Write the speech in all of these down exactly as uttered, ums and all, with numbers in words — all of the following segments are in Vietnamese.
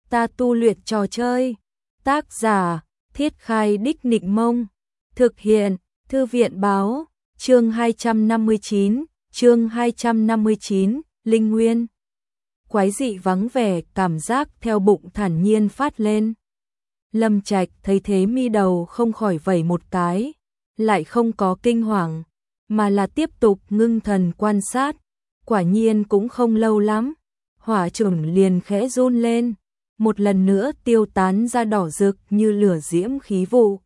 Ta tu luyện trò chơi. Tác giả: Thiết Khai Đích Nịnh Mông. Thực hiện: Thư viện báo. Chương hai trăm năm mươi chín, chương hai trăm năm mươi chín, Linh Nguyên. Quái dị vắng vẻ, cảm giác theo bụng thản nhiên phát lên. Lâm Trạch thấy thế mi đầu không khỏi vẩy một cái, lại không có kinh hoàng, mà là tiếp tục ngưng thần quan sát. Quả nhiên cũng không lâu lắm, hỏa chủng liền khẽ run lên, một lần nữa tiêu tán ra đỏ rực như lửa diễm khí vụ.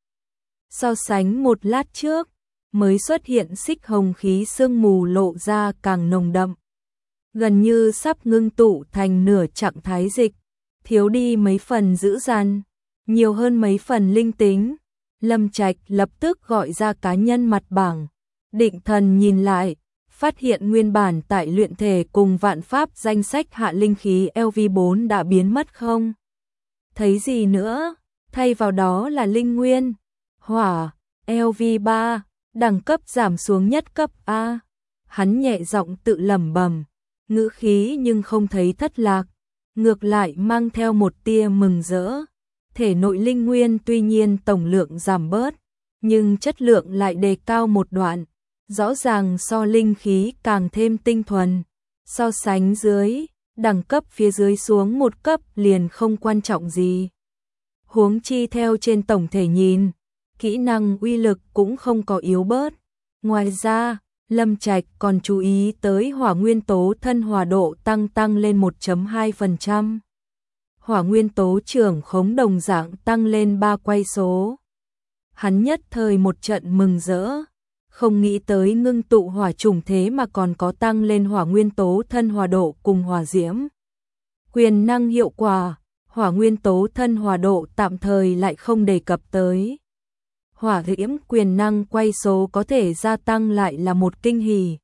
So sánh một lát trước, mới xuất hiện xích hồng khí sương mù lộ ra càng nồng đậm, gần như sắp ngưng tụ thành nửa trạng thái dịch, thiếu đi mấy phần dữ dằn, nhiều hơn mấy phần linh tính. Lâm Trạch lập tức gọi ra cá nhân mặt bảng, định thần nhìn lại, phát hiện nguyên bản tại luyện thể cùng vạn pháp danh sách hạ linh khí L V bốn đã biến mất không thấy gì nữa, thay vào đó là linh nguyên, hỏa, L V ba, đẳng cấp giảm xuống nhất cấp A. Hắn nhẹ giọng tự lẩm bẩm, ngữ khí nhưng không thấy thất lạc, ngược lại mang theo một tia mừng rỡ. Thể nội linh nguyên tuy nhiên tổng lượng giảm bớt, nhưng chất lượng lại đề cao một đoạn, rõ ràng so linh khí càng thêm tinh thuần. So sánh dưới, đẳng cấp phía dưới xuống một cấp liền không quan trọng gì. Huống chi theo trên tổng thể nhìn, kỹ năng uy lực cũng không có yếu bớt. Ngoài ra, Lâm Trạch còn chú ý tới hỏa nguyên tố thân hòa độ tăng tăng lên một phẩy hai phần trăm. Hỏa nguyên tố trưởng khống đồng dạng tăng lên ba quay số. Hắn nhất thời một trận mừng rỡ, không nghĩ tới ngưng tụ hỏa chủng thế mà còn có tăng lên hỏa nguyên tố thân hòa độ cùng hỏa diễm. Quyền năng hiệu quả, hỏa nguyên tố thân hòa độ tạm thời lại không đề cập tới. Hỏa diễm quyền năng quay số có thể gia tăng lại là một kinh hỉ.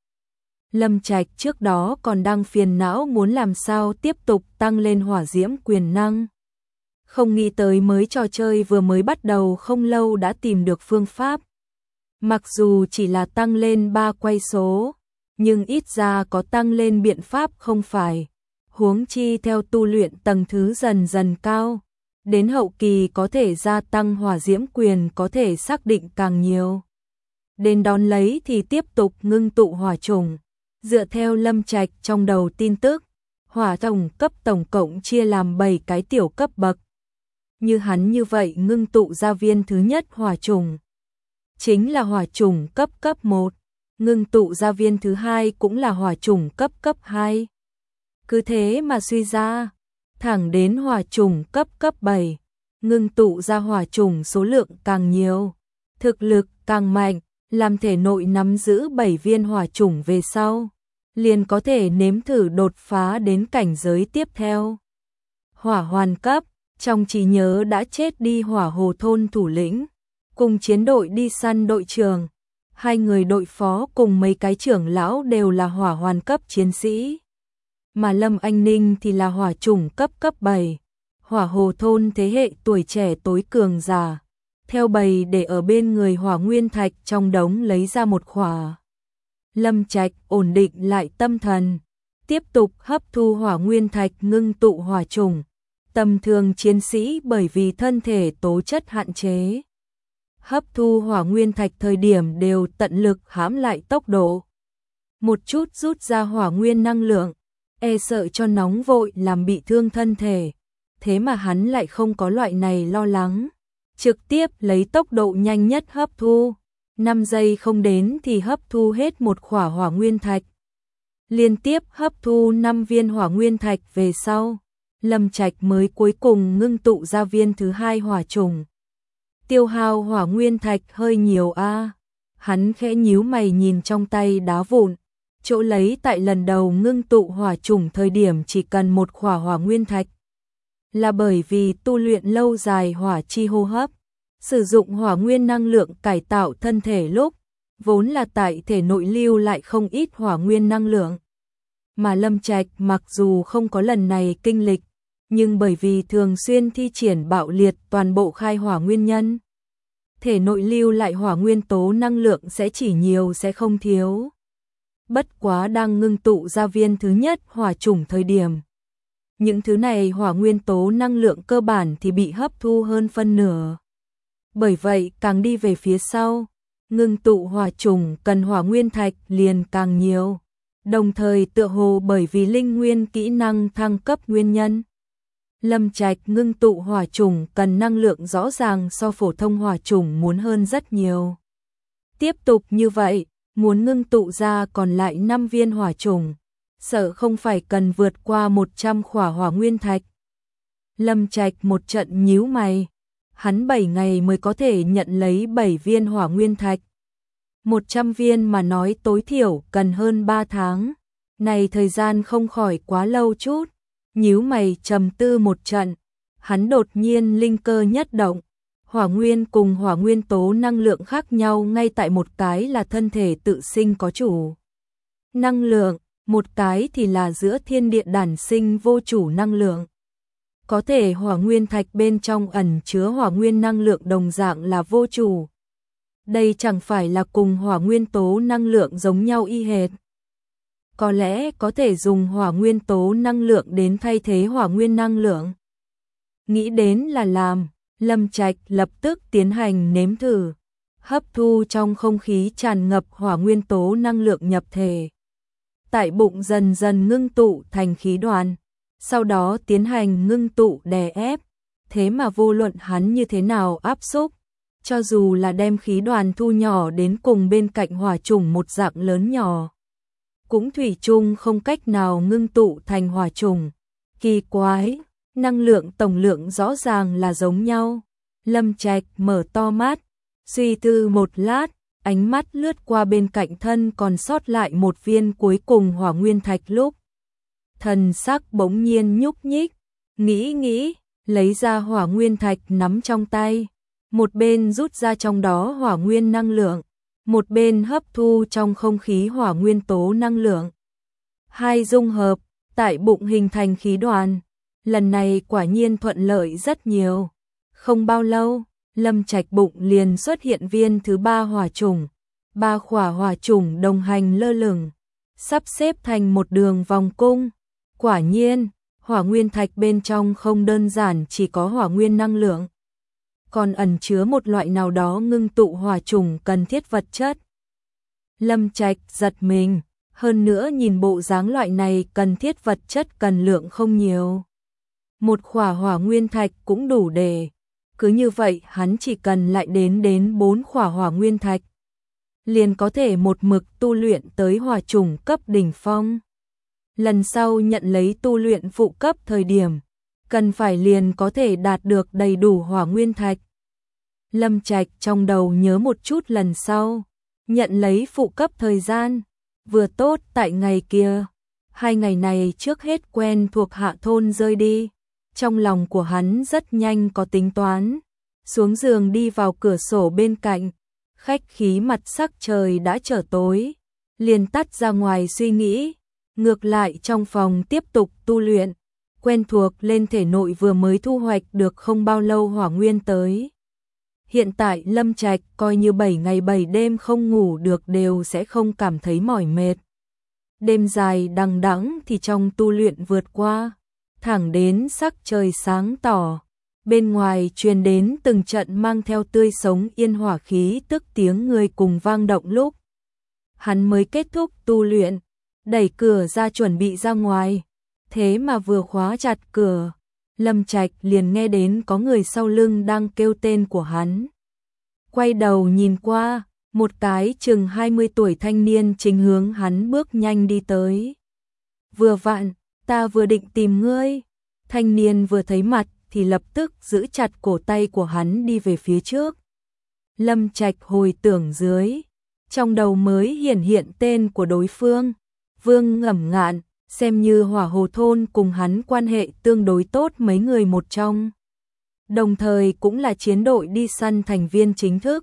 Lâm Trạch trước đó còn đang phiền não muốn làm sao tiếp tục tăng lên hỏa diễm quyền năng. Không nghĩ tới mới trò chơi vừa mới bắt đầu không lâu đã tìm được phương pháp. Mặc dù chỉ là tăng lên ba quay số, nhưng ít ra có tăng lên biện pháp không phải. Huống chi theo tu luyện tầng thứ dần dần cao, đến hậu kỳ có thể gia tăng hỏa diễm quyền có thể xác định càng nhiều. Đến đón lấy thì tiếp tục ngưng tụ hỏa chủng. Dựa theo Lâm Trạch trong đầu tin tức, hỏa tổng cấp tổng cộng chia làm bảy cái tiểu cấp bậc. Như hắn như vậy ngưng tụ ra viên thứ nhất hỏa chủng, chính là hỏa chủng cấp cấp một, ngưng tụ ra viên thứ hai cũng là hỏa chủng cấp cấp hai. Cứ thế mà suy ra, thẳng đến hỏa chủng cấp cấp bảy, ngưng tụ ra hỏa chủng số lượng càng nhiều, thực lực càng mạnh, làm thể nội nắm giữ bảy viên hỏa chủng về sau, liền có thể nếm thử đột phá đến cảnh giới tiếp theo. Hỏa hoàn cấp, trong trí nhớ đã chết đi hỏa hồ thôn thủ lĩnh, cùng chiến đội đi săn đội trưởng, hai người đội phó cùng mấy cái trưởng lão đều là hỏa hoàn cấp chiến sĩ. Mà Lâm Anh Ninh thì là hỏa chủng cấp cấp bảy, hỏa hồ thôn thế hệ tuổi trẻ tối cường giả. Theo bầy để ở bên người hỏa nguyên thạch trong đống lấy ra một khỏa. Lâm Trạch ổn định lại tâm thần, tiếp tục hấp thu hỏa nguyên thạch ngưng tụ hỏa chủng. Tầm thường chiến sĩ bởi vì thân thể tố chất hạn chế, hấp thu hỏa nguyên thạch thời điểm đều tận lực hãm lại tốc độ. Một chút rút ra hỏa nguyên năng lượng, e sợ cho nóng vội làm bị thương thân thể. Thế mà hắn lại không có loại này lo lắng. Trực tiếp lấy tốc độ nhanh nhất hấp thu, năm giây không đến thì hấp thu hết một khỏa hỏa nguyên thạch. Liên tiếp hấp thu năm viên hỏa nguyên thạch về sau, Lâm Trạch mới cuối cùng ngưng tụ ra viên thứ hai hỏa chủng. Tiêu hao hỏa nguyên thạch hơi nhiều a. À. Hắn khẽ nhíu mày nhìn trong tay đá vụn, chỗ lấy tại lần đầu ngưng tụ hỏa chủng thời điểm chỉ cần một khỏa hỏa nguyên thạch. Là bởi vì tu luyện lâu dài hỏa chi hô hấp, sử dụng hỏa nguyên năng lượng cải tạo thân thể lúc, vốn là tại thể nội lưu lại không ít hỏa nguyên năng lượng. Mà Lâm Trạch mặc dù không có lần này kinh lịch, nhưng bởi vì thường xuyên thi triển bạo liệt toàn bộ khai hỏa nguyên nhân, thể nội lưu lại hỏa nguyên tố năng lượng sẽ chỉ nhiều sẽ không thiếu. Bất quá đang ngưng tụ ra viên thứ nhất hỏa chủng thời điểm, những thứ này hỏa nguyên tố năng lượng cơ bản thì bị hấp thu hơn phân nửa. Bởi vậy, càng đi về phía sau, ngưng tụ hỏa trùng cần hỏa nguyên thạch liền càng nhiều. Đồng thời tựa hồ bởi vì linh nguyên kỹ năng thăng cấp nguyên nhân, Lâm Trạch ngưng tụ hỏa trùng cần năng lượng rõ ràng so phổ thông hỏa trùng muốn hơn rất nhiều. Tiếp tục như vậy, muốn ngưng tụ ra còn lại năm viên hỏa trùng, sợ không phải cần vượt qua một trăm khỏa hỏa nguyên thạch. Lâm Trạch một trận nhíu mày, hắn bảy ngày mới có thể nhận lấy bảy viên hỏa nguyên thạch. một trăm viên mà nói tối thiểu cần hơn ba tháng, này thời gian không khỏi quá lâu chút. Nhíu mày trầm tư một trận, hắn đột nhiên linh cơ nhất động, hỏa nguyên cùng hỏa nguyên tố năng lượng khác nhau ngay tại một cái là thân thể tự sinh có chủ năng lượng, một cái thì là giữa thiên địa đản sinh vô chủ năng lượng. Có thể hỏa nguyên thạch bên trong ẩn chứa hỏa nguyên năng lượng đồng dạng là vô chủ. Đây chẳng phải là cùng hỏa nguyên tố năng lượng giống nhau y hệt. Có lẽ có thể dùng hỏa nguyên tố năng lượng đến thay thế hỏa nguyên năng lượng. Nghĩ đến là làm, Lâm Trạch lập tức tiến hành nếm thử, hấp thu trong không khí tràn ngập hỏa nguyên tố năng lượng nhập thể. Tại bụng dần dần ngưng tụ thành khí đoàn, sau đó tiến hành ngưng tụ đè ép, thế mà vô luận hắn như thế nào áp xúc, cho dù là đem khí đoàn thu nhỏ đến cùng bên cạnh hỏa trùng một dạng lớn nhỏ, cũng thủy chung không cách nào ngưng tụ thành hỏa trùng. Kỳ quái, năng lượng tổng lượng rõ ràng là giống nhau. Lâm Trạch mở to mắt, suy tư một lát, ánh mắt lướt qua bên cạnh thân còn sót lại một viên cuối cùng hỏa nguyên thạch lúc. Thần sắc bỗng nhiên nhúc nhích, nghĩ nghĩ, lấy ra hỏa nguyên thạch nắm trong tay, một bên rút ra trong đó hỏa nguyên năng lượng, một bên hấp thu trong không khí hỏa nguyên tố năng lượng. Hai dung hợp, tại bụng hình thành khí đoàn. Lần này quả nhiên thuận lợi rất nhiều. Không bao lâu, Lâm Trạch bụng liền xuất hiện viên thứ ba hỏa trùng. Ba khỏa hỏa trùng đồng hành lơ lửng, sắp xếp thành một đường vòng cung. Quả nhiên, hỏa nguyên thạch bên trong không đơn giản chỉ có hỏa nguyên năng lượng, còn ẩn chứa một loại nào đó ngưng tụ hỏa trùng cần thiết vật chất. Lâm Trạch giật mình, hơn nữa nhìn bộ dáng loại này cần thiết vật chất cần lượng không nhiều. Một khỏa hỏa nguyên thạch cũng đủ để, cứ như vậy hắn chỉ cần lại đến đến bốn khỏa hỏa nguyên thạch, liền có thể một mực tu luyện tới hỏa trùng cấp đỉnh phong. Lần sau nhận lấy tu luyện phụ cấp thời điểm, cần phải liền có thể đạt được đầy đủ hỏa nguyên thạch. Lâm Trạch trong đầu nhớ một chút lần sau, nhận lấy phụ cấp thời gian, vừa tốt tại ngày kia. Hai ngày này trước hết quen thuộc hạ thôn rơi đi. Trong lòng của hắn rất nhanh có tính toán, xuống giường đi vào cửa sổ bên cạnh, khách khí mặt sắc trời đã trở tối, liền tắt ra ngoài suy nghĩ, ngược lại trong phòng tiếp tục tu luyện, quen thuộc lên thể nội vừa mới thu hoạch được không bao lâu hỏa nguyên tới. Hiện tại Lâm Trạch coi như bảy ngày bảy đêm không ngủ được đều sẽ không cảm thấy mỏi mệt. Đêm dài đằng đẵng thì trong tu luyện vượt qua, thẳng đến sắc trời sáng tỏ, bên ngoài truyền đến từng trận mang theo tươi sống yên hỏa khí tức tiếng người cùng vang động lúc. Hắn mới kết thúc tu luyện, đẩy cửa ra chuẩn bị ra ngoài, thế mà vừa khóa chặt cửa, Lâm Trạch liền nghe đến có người sau lưng đang kêu tên của hắn. Quay đầu nhìn qua, một cái chừng hai mươi tuổi thanh niên chính hướng hắn bước nhanh đi tới. Vừa vặn, ta vừa định tìm ngươi. Thanh niên vừa thấy mặt thì lập tức giữ chặt cổ tay của hắn đi về phía trước. Lâm Trạch hồi tưởng dưới, trong đầu mới hiển hiện tên của đối phương, Vương Ngẩm Ngạn, xem như Hỏa Hồ thôn cùng hắn quan hệ tương đối tốt mấy người một trong. Đồng thời cũng là chiến đội đi săn thành viên chính thức.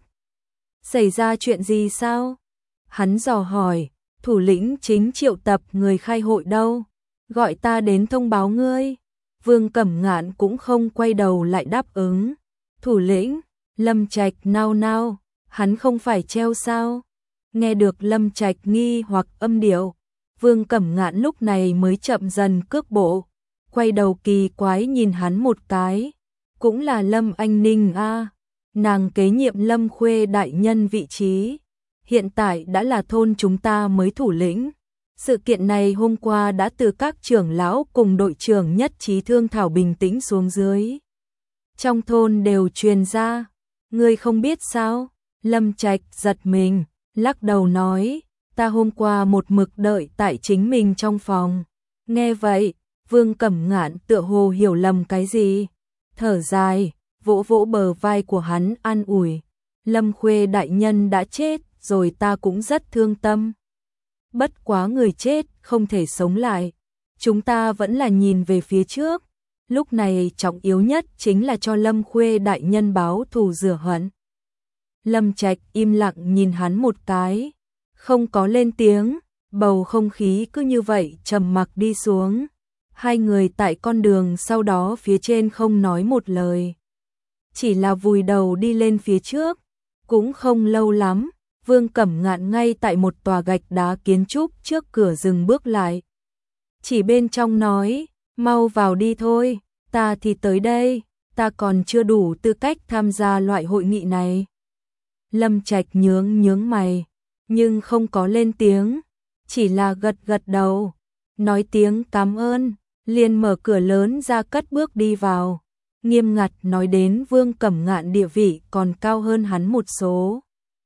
Xảy ra chuyện gì sao? Hắn dò hỏi, thủ lĩnh chính triệu tập người khai hội đâu, gọi ta đến thông báo ngươi. Vương Cẩm Ngạn cũng không quay đầu lại đáp ứng. Thủ lĩnh, Lâm Trạch nao nao, hắn không phải treo sao? Nghe được Lâm Trạch nghi hoặc âm điệu, Vương Cẩm Ngạn lúc này mới chậm dần cước bộ, quay đầu kỳ quái nhìn hắn một cái, cũng là Lâm Anh Ninh a, nàng kế nhiệm Lâm Khuê đại nhân vị trí, hiện tại đã là thôn chúng ta mới thủ lĩnh. Sự kiện này hôm qua đã từ các trưởng lão cùng đội trưởng nhất trí thương thảo bình tĩnh xuống dưới. Trong thôn đều truyền ra, ngươi không biết sao? Lâm Trạch giật mình, lắc đầu nói, ta hôm qua một mực đợi tại chính mình trong phòng. Nghe vậy, Vương Cẩm Ngạn tựa hồ hiểu lầm cái gì, thở dài, vỗ vỗ bờ vai của hắn an ủi, Lâm Khuê đại nhân đã chết rồi, ta cũng rất thương tâm. Bất quá người chết không thể sống lại, chúng ta vẫn là nhìn về phía trước, lúc này trọng yếu nhất chính là cho Lâm Khuê đại nhân báo thù rửa hận. Lâm Trạch im lặng nhìn hắn một cái, không có lên tiếng, bầu không khí cứ như vậy trầm mặc đi xuống. Hai người tại con đường sau đó phía trên không nói một lời, chỉ là vùi đầu đi lên phía trước. Cũng không lâu lắm, Vương Cẩm Ngạn ngay tại một tòa gạch đá kiến trúc trước cửa dừng bước lại. Chỉ bên trong nói, mau vào đi thôi, ta thì tới đây, ta còn chưa đủ tư cách tham gia loại hội nghị này. Lâm Trạch nhướng nhướng mày, nhưng không có lên tiếng, chỉ là gật gật đầu, nói tiếng cảm ơn, liền mở cửa lớn ra cất bước đi vào. Nghiêm ngặt nói đến Vương Cẩm Ngạn địa vị còn cao hơn hắn một số.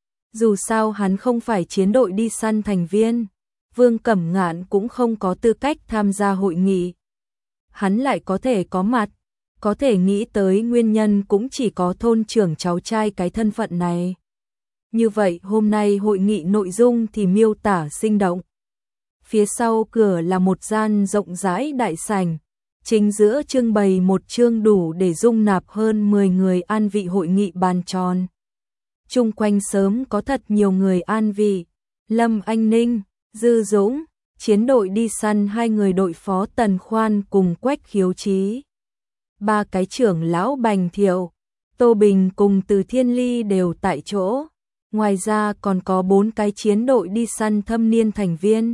Dù sao hắn không phải chiến đội đi săn thành viên, Vương Cẩm Ngạn cũng không có tư cách tham gia hội nghị. Hắn lại có thể có mặt, có thể nghĩ tới nguyên nhân cũng chỉ có thôn trưởng cháu trai cái thân phận này. Như vậy hôm nay hội nghị nội dung thì miêu tả sinh động. Phía sau cửa là một gian rộng rãi đại sảnh, chính giữa trưng bày một chương đủ để dung nạp hơn mười người an vị hội nghị bàn tròn. Chung quanh sớm có thật nhiều người an vị, Lâm Anh Ninh, Dư Dũng, chiến đội đi săn hai người đội phó Tần Khoan cùng Quách Khiếu Chí. Ba cái trưởng lão Bành Thiệu, Tô Bình cùng Từ Thiên Ly đều tại chỗ. Ngoài ra còn có bốn cái chiến đội đi săn thâm niên thành viên.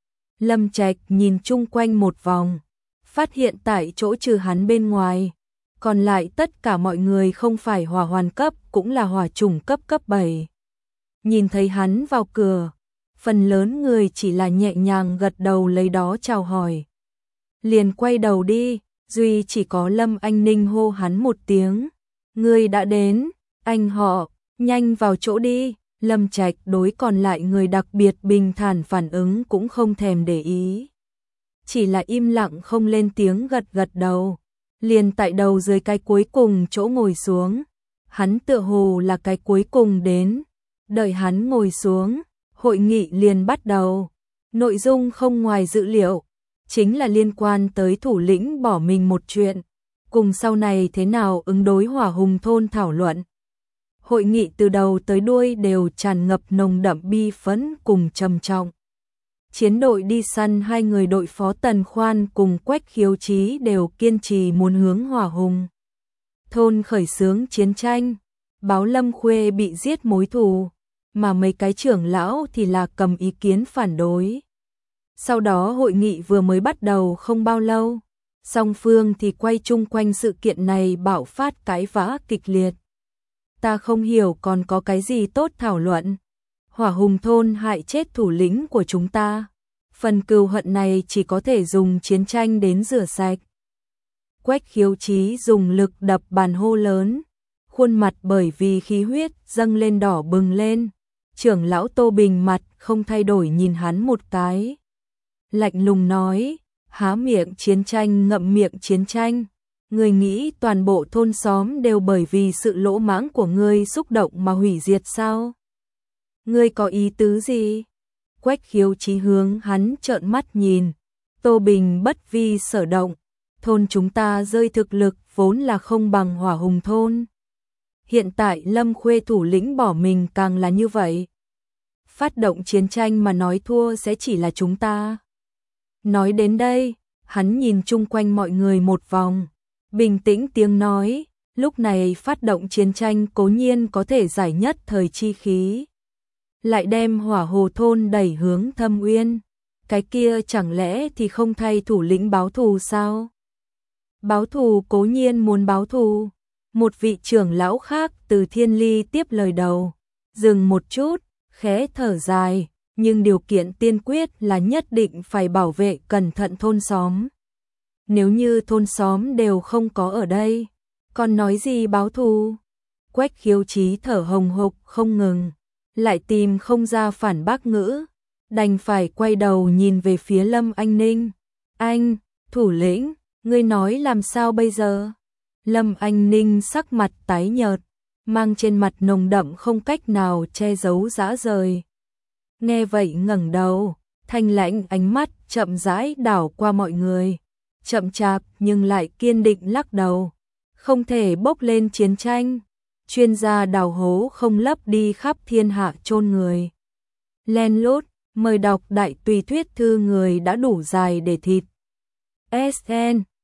Lâm Trạch nhìn chung quanh một vòng, phát hiện tại chỗ trừ hắn bên ngoài, còn lại tất cả mọi người không phải hỏa hoàn cấp cũng là hỏa chủng cấp cấp bảy. Nhìn thấy hắn vào cửa, phần lớn người chỉ là nhẹ nhàng gật đầu lấy đó chào hỏi. Liền quay đầu đi, duy chỉ có Lâm Anh Ninh hô hắn một tiếng, người đã đến, anh họ, nhanh vào chỗ đi. Lâm Trạch đối còn lại người đặc biệt bình thản phản ứng cũng không thèm để ý, chỉ là im lặng không lên tiếng gật gật đầu, liền tại đầu dưới cái cuối cùng chỗ ngồi xuống. Hắn tựa hồ là cái cuối cùng đến, đợi hắn ngồi xuống, hội nghị liền bắt đầu. Nội dung không ngoài dự liệu, chính là liên quan tới thủ lĩnh bỏ mình một chuyện, cùng sau này thế nào ứng đối hỏa hùng thôn thảo luận. Hội nghị từ đầu tới đuôi đều tràn ngập nồng đậm bi phẫn cùng trầm trọng. Chiến đội đi săn hai người đội phó Tần Khoan cùng Quách Khiếu Chí đều kiên trì muốn hướng hỏa hùng thôn khởi xướng chiến tranh, báo Lâm Khuê bị giết mối thù, mà mấy cái trưởng lão thì là cầm ý kiến phản đối. Sau đó hội nghị vừa mới bắt đầu không bao lâu, song phương thì quay chung quanh sự kiện này bạo phát cãi vã kịch liệt. Ta không hiểu còn có cái gì tốt thảo luận. Hỏa hùng thôn hại chết thủ lĩnh của chúng ta, phần cừu hận này chỉ có thể dùng chiến tranh đến rửa sạch. Quách Khiếu Chí dùng lực đập bàn hô lớn, khuôn mặt bởi vì khí huyết dâng lên đỏ bừng lên. Trưởng lão Tô Bình mặt không thay đổi nhìn hắn một cái, lạnh lùng nói, há miệng chiến tranh ngậm miệng chiến tranh. Ngươi nghĩ toàn bộ thôn xóm đều bởi vì sự lỗ mãng của ngươi xúc động mà hủy diệt sao? Ngươi có ý tứ gì? Quách Khiếu Chí hướng hắn trợn mắt nhìn. Tô Bình bất vi sở động, thôn chúng ta rơi thực lực vốn là không bằng hỏa hùng thôn. Hiện tại Lâm Khuê thủ lĩnh bỏ mình càng là như vậy. Phát động chiến tranh mà nói thua sẽ chỉ là chúng ta. Nói đến đây, hắn nhìn chung quanh mọi người một vòng, bình tĩnh tiếng nói, lúc này phát động chiến tranh cố nhiên có thể giải nhất thời chi khí, lại đem hỏa hồ thôn đẩy hướng thâm uyên, cái kia chẳng lẽ thì không thay thủ lĩnh báo thù sao? Báo thù cố nhiên muốn báo thù. Một vị trưởng lão khác từ Thiên Ly tiếp lời đầu, dừng một chút, khẽ thở dài, nhưng điều kiện tiên quyết là nhất định phải bảo vệ cẩn thận thôn xóm. Nếu như thôn xóm đều không có ở đây, còn nói gì báo thù? Quách Khiếu Chí thở hồng hộc không ngừng, lại tìm không ra phản bác ngữ, đành phải quay đầu nhìn về phía Lâm Anh Ninh. Anh, thủ lĩnh, ngươi nói làm sao bây giờ? Lâm Anh Ninh sắc mặt tái nhợt, mang trên mặt nồng đậm không cách nào che giấu dã rời. Nghe vậy ngẩng đầu, thanh lãnh ánh mắt chậm rãi đảo qua mọi người, chậm chạp nhưng lại kiên định lắc đầu. Không thể bốc lên chiến tranh, chuyên gia đào hố không lấp đi khắp thiên hạ chôn người. Len lút, mời đọc đại tùy thuyết thư người đã đủ dài để thịt. ét en